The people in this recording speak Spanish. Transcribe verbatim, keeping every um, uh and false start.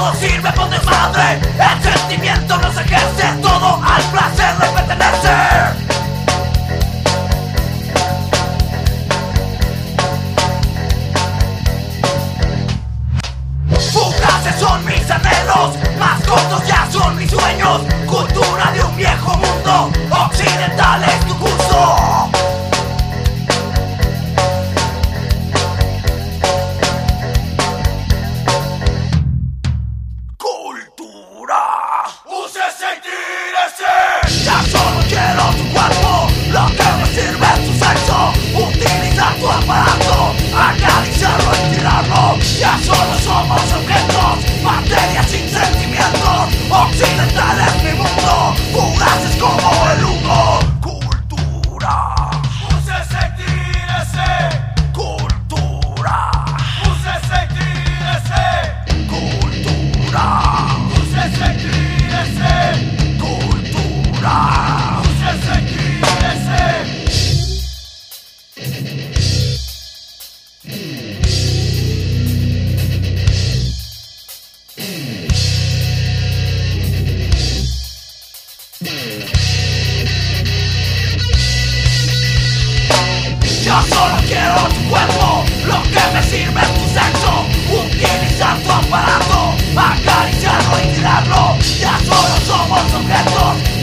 todo sirve por desmadre. El sentimiento no se ejerce, todo al placer de pertenecer. Fugaces son mis anhelos, más cortos ya son mis sueños. Cultura de un viejo mundo, occidental es tu curso. Cultura, úsese y tírese. Ya solo quiero tu cuerpo, lo que me sirve es tu sexo. Utilizar tu aparato, acariciarlo y tirarlo. Ya solo somos objetos, materia sin sentimientos. Occidental es mi mundo, fugaces como el humo. Cultura, úsese y tírese. Cultura, úsese y tírese. Cultura, úsese y tírese. Cultura, úsese y tírese. Yo solo quiero tu cuerpo, lo que me sirve es tu sexo. Utilizar tu aparato, acariciarlo y tirarlo. Ya solo somos objetos,